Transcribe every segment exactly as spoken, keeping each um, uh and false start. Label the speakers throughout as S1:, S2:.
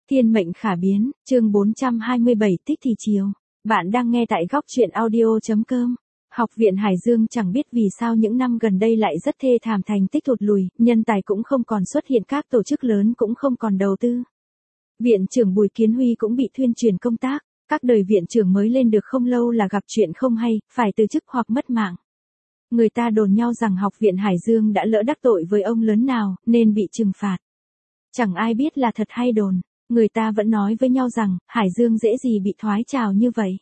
S1: Thiên mệnh khả biến, chương bốn trăm hai mươi bảy Tích thì chiều. Bạn đang nghe tại góc truyện audio.com. Học viện Hải Dương chẳng biết vì sao những năm gần đây lại rất thê thảm, thành tích thụt lùi, nhân tài cũng không còn xuất hiện, các tổ chức lớn cũng không còn đầu tư. Viện trưởng Bùi Kiến Huy cũng bị thuyên truyền công tác, các đời viện trưởng mới lên được không lâu là gặp chuyện không hay, phải từ chức hoặc mất mạng. Người ta đồn nhau rằng Học viện Hải Dương đã lỡ đắc tội với ông lớn nào, nên bị trừng phạt. Chẳng ai biết là thật hay đồn. Người ta vẫn nói với nhau rằng, Hải Dương dễ gì bị thoái trào như vậy.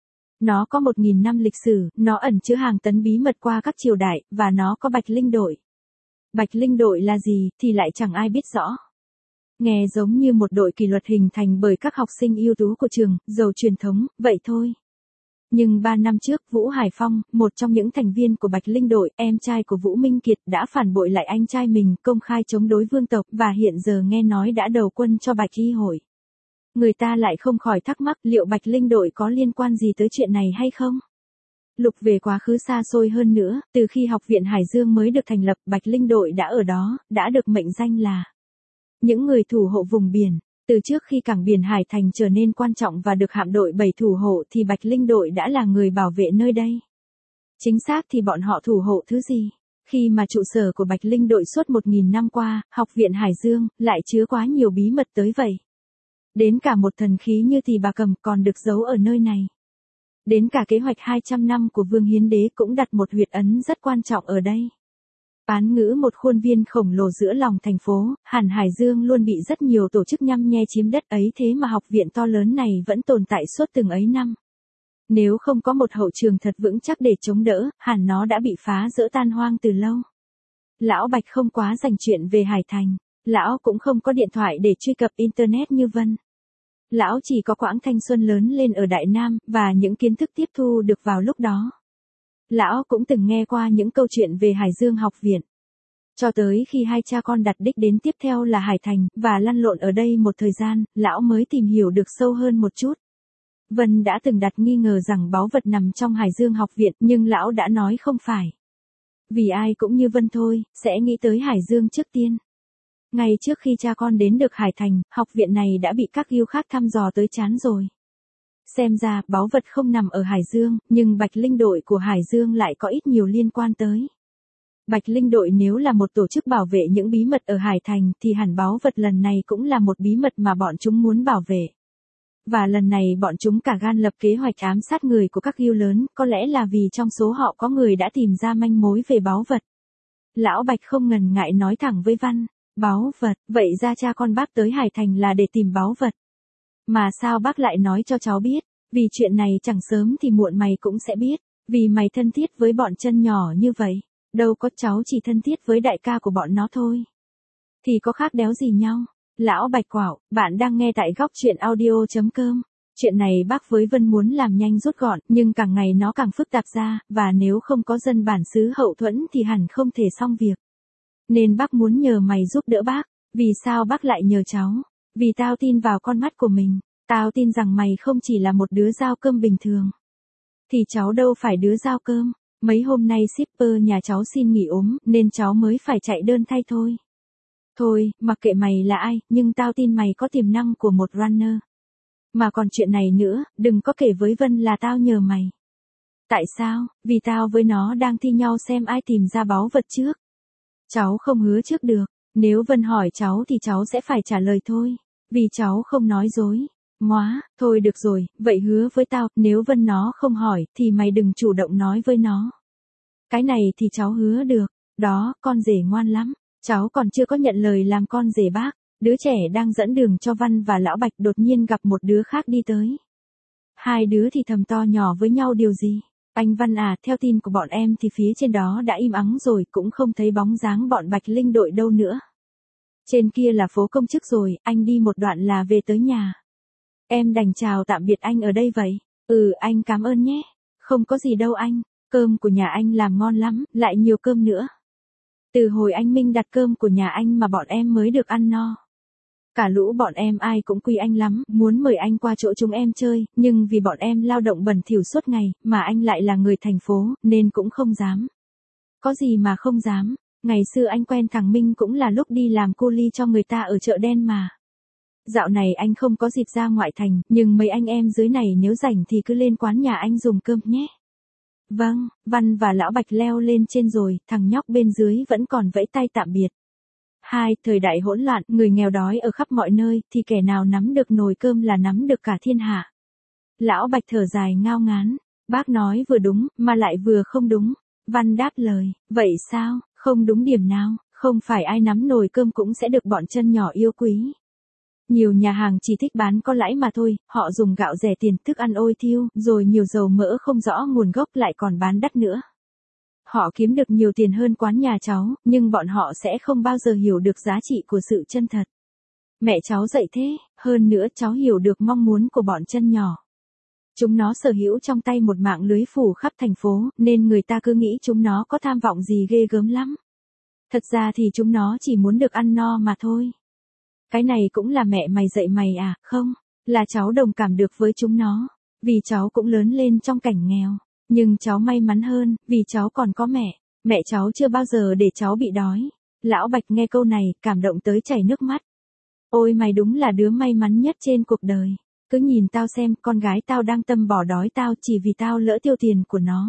S1: Nó có một nghìn năm lịch sử, nó ẩn chứa hàng tấn bí mật qua các triều đại, và nó có Bạch Linh đội. Bạch Linh đội là gì, thì lại chẳng ai biết rõ. Nghe giống như một đội kỷ luật hình thành bởi các học sinh ưu tú của trường, giàu truyền thống, vậy thôi. Nhưng ba năm trước, Vũ Hải Phong, một trong những thành viên của Bạch Linh đội, em trai của Vũ Minh Kiệt, đã phản bội lại anh trai mình, công khai chống đối vương tộc, và hiện giờ nghe nói đã đầu quân cho Bạch Y hội. Người ta lại không khỏi thắc mắc liệu Bạch Linh đội có liên quan gì tới chuyện này hay không? Lục về quá khứ xa xôi hơn nữa, từ khi Học viện Hải Dương mới được thành lập, Bạch Linh đội đã ở đó, đã được mệnh danh là những người thủ hộ vùng biển. Từ trước khi cảng biển Hải Thành trở nên quan trọng và được hạm đội bảy thủ hộ thì Bạch Linh đội đã là người bảo vệ nơi đây. Chính xác thì bọn họ thủ hộ thứ gì? Khi mà trụ sở của Bạch Linh đội suốt một nghìn năm qua, Học viện Hải Dương, lại chứa quá nhiều bí mật tới vậy. Đến cả một thần khí như Thì Bà Cầm còn được giấu ở nơi này. Đến cả kế hoạch hai trăm năm của Vương Hiến Đế cũng đặt một huyệt ấn rất quan trọng ở đây. Bán ngữ một khuôn viên khổng lồ giữa lòng thành phố, hẳn Hải Dương luôn bị rất nhiều tổ chức nhăm nhe chiếm đất ấy, thế mà học viện to lớn này vẫn tồn tại suốt từng ấy năm. Nếu không có một hậu trường thật vững chắc để chống đỡ, hẳn nó đã bị phá rỡ tan hoang từ lâu. Lão Bạch không quá rành chuyện về Hải Thành, lão cũng không có điện thoại để truy cập Internet như Vân. Lão chỉ có quãng thanh xuân lớn lên ở Đại Nam, và những kiến thức tiếp thu được vào lúc đó. Lão cũng từng nghe qua những câu chuyện về Hải Dương học viện. Cho tới khi hai cha con đặt đích đến tiếp theo là Hải Thành, và lăn lộn ở đây một thời gian, lão mới tìm hiểu được sâu hơn một chút. Vân đã từng đặt nghi ngờ rằng báu vật nằm trong Hải Dương học viện, nhưng lão đã nói không phải. Vì ai cũng như Vân thôi, sẽ nghĩ tới Hải Dương trước tiên. Ngay trước khi cha con đến được Hải Thành, học viện này đã bị các yêu khác thăm dò tới chán rồi. Xem ra, báu vật không nằm ở Hải Dương, nhưng Bạch Linh đội của Hải Dương lại có ít nhiều liên quan tới. Bạch Linh đội nếu là một tổ chức bảo vệ những bí mật ở Hải Thành thì hẳn báu vật lần này cũng là một bí mật mà bọn chúng muốn bảo vệ. Và lần này bọn chúng cả gan lập kế hoạch ám sát người của các yêu lớn, có lẽ là vì trong số họ có người đã tìm ra manh mối về báu vật. Lão Bạch không ngần ngại nói thẳng với Văn, báu vật, vậy ra cha con bác tới Hải Thành là để tìm báu vật. Mà sao bác lại nói cho cháu biết, vì chuyện này chẳng sớm thì muộn mày cũng sẽ biết, vì mày thân thiết với bọn chân nhỏ như vậy, đâu có, cháu chỉ thân thiết với đại ca của bọn nó thôi. Thì có khác đéo gì nhau. Lão Bạch quảo, bạn đang nghe tại góc truyện audio.com. Chuyện này bác với Vân muốn làm nhanh rút gọn, nhưng càng ngày nó càng phức tạp ra, và nếu không có dân bản xứ hậu thuẫn thì hẳn không thể xong việc. Nên bác muốn nhờ mày giúp đỡ bác. Vì sao bác lại nhờ cháu? Vì tao tin vào con mắt của mình. Tao tin rằng mày không chỉ là một đứa giao cơm bình thường. Thì cháu đâu phải đứa giao cơm. Mấy hôm nay shipper nhà cháu xin nghỉ ốm, nên cháu mới phải chạy đơn thay thôi. Thôi, mặc kệ mày là ai, nhưng tao tin mày có tiềm năng của một runner. Mà còn chuyện này nữa, đừng có kể với Vân là tao nhờ mày. Tại sao? Vì tao với nó đang thi nhau xem ai tìm ra báu vật trước. Cháu không hứa trước được. Nếu Vân hỏi cháu thì cháu sẽ phải trả lời thôi. Vì cháu không nói dối. Móa, thôi được rồi, vậy hứa với tao, nếu Vân nó không hỏi, thì mày đừng chủ động nói với nó. Cái này thì cháu hứa được. Đó, con rể ngoan lắm. Cháu còn chưa có nhận lời làm con rể bác. Đứa trẻ đang dẫn đường cho Văn và Lão Bạch đột nhiên gặp một đứa khác đi tới. Hai đứa thì thầm to nhỏ với nhau điều gì? Anh Văn à, theo tin của bọn em thì phía trên đó đã im ắng rồi, cũng không thấy bóng dáng bọn Bạch Linh đội đâu nữa. Trên kia là phố công chức rồi, anh đi một đoạn là về tới nhà. Em đành chào tạm biệt anh ở đây vậy. Ừ, anh cảm ơn nhé. Không có gì đâu anh, cơm của nhà anh làm ngon lắm, lại nhiều cơm nữa. Từ hồi anh Minh đặt cơm của nhà anh mà bọn em mới được ăn no. Cả lũ bọn em ai cũng quý anh lắm, muốn mời anh qua chỗ chúng em chơi, nhưng vì bọn em lao động bẩn thỉu suốt ngày, mà anh lại là người thành phố, nên cũng không dám. Có gì mà không dám, ngày xưa anh quen thằng Minh cũng là lúc đi làm cu li cho người ta ở chợ đen mà. Dạo này anh không có dịp ra ngoại thành, nhưng mấy anh em dưới này nếu rảnh thì cứ lên quán nhà anh dùng cơm nhé. Vâng, Văn và Lão Bạch leo lên trên rồi, thằng nhóc bên dưới vẫn còn vẫy tay tạm biệt. Hai, thời đại hỗn loạn, người nghèo đói ở khắp mọi nơi, thì kẻ nào nắm được nồi cơm là nắm được cả thiên hạ. Lão Bạch thở dài ngao ngán, bác nói vừa đúng, mà lại vừa không đúng. Văn đáp lời, vậy sao, không đúng điểm nào, không phải ai nắm nồi cơm cũng sẽ được bọn chân nhỏ yêu quý. Nhiều nhà hàng chỉ thích bán có lãi mà thôi, họ dùng gạo rẻ tiền, thức ăn ôi thiêu, rồi nhiều dầu mỡ không rõ nguồn gốc lại còn bán đắt nữa. Họ kiếm được nhiều tiền hơn quán nhà cháu, nhưng bọn họ sẽ không bao giờ hiểu được giá trị của sự chân thật. Mẹ cháu dạy thế, hơn nữa cháu hiểu được mong muốn của bọn chân nhỏ. Chúng nó sở hữu trong tay một mạng lưới phủ khắp thành phố, nên người ta cứ nghĩ chúng nó có tham vọng gì ghê gớm lắm. Thật ra thì chúng nó chỉ muốn được ăn no mà thôi. Cái này cũng là mẹ mày dạy mày à, không? Là cháu đồng cảm được với chúng nó. Vì cháu cũng lớn lên trong cảnh nghèo. Nhưng cháu may mắn hơn, vì cháu còn có mẹ. Mẹ cháu chưa bao giờ để cháu bị đói. Lão Bạch nghe câu này, cảm động tới chảy nước mắt. Ôi mày đúng là đứa may mắn nhất trên cuộc đời. Cứ nhìn tao xem, con gái tao đang tâm bỏ đói tao chỉ vì tao lỡ tiêu tiền của nó.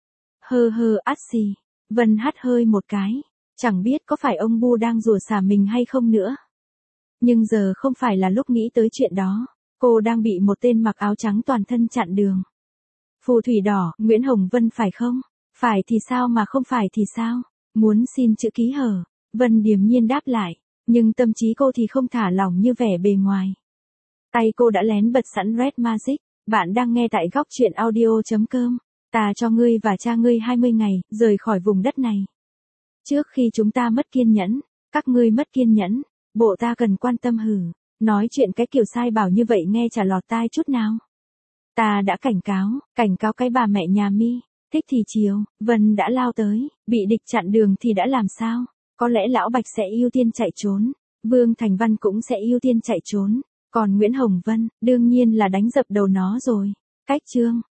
S1: Hơ hơ át xì. Vân hắt hơi một cái. Chẳng biết có phải ông Bu đang rủa xả mình hay không nữa. Nhưng giờ không phải là lúc nghĩ tới chuyện đó. Cô đang bị một tên mặc áo trắng toàn thân chặn đường. Phù thủy đỏ, Nguyễn Hồng Vân phải không? Phải thì sao mà không phải thì sao? Muốn xin chữ ký hở. Vân điềm nhiên đáp lại. Nhưng tâm trí cô thì không thả lỏng như vẻ bề ngoài. Tay cô đã lén bật sẵn Red Magic. Bạn đang nghe tại góc truyện audio.com. Ta cho ngươi và cha ngươi hai mươi ngày, rời khỏi vùng đất này. Trước khi chúng ta mất kiên nhẫn, các ngươi mất kiên nhẫn, bộ ta cần quan tâm hử. Nói chuyện cái kiểu sai bảo như vậy nghe chả lọt tai chút nào. Ta đã cảnh cáo, cảnh cáo cái bà mẹ nhà mi. Thích thì chiều, Vân đã lao tới, bị địch chặn đường thì đã làm sao? Có lẽ Lão Bạch sẽ ưu tiên chạy trốn, Vương Thành Văn cũng sẽ ưu tiên chạy trốn, còn Nguyễn Hồng Vân, đương nhiên là đánh dập đầu nó rồi. Cách chương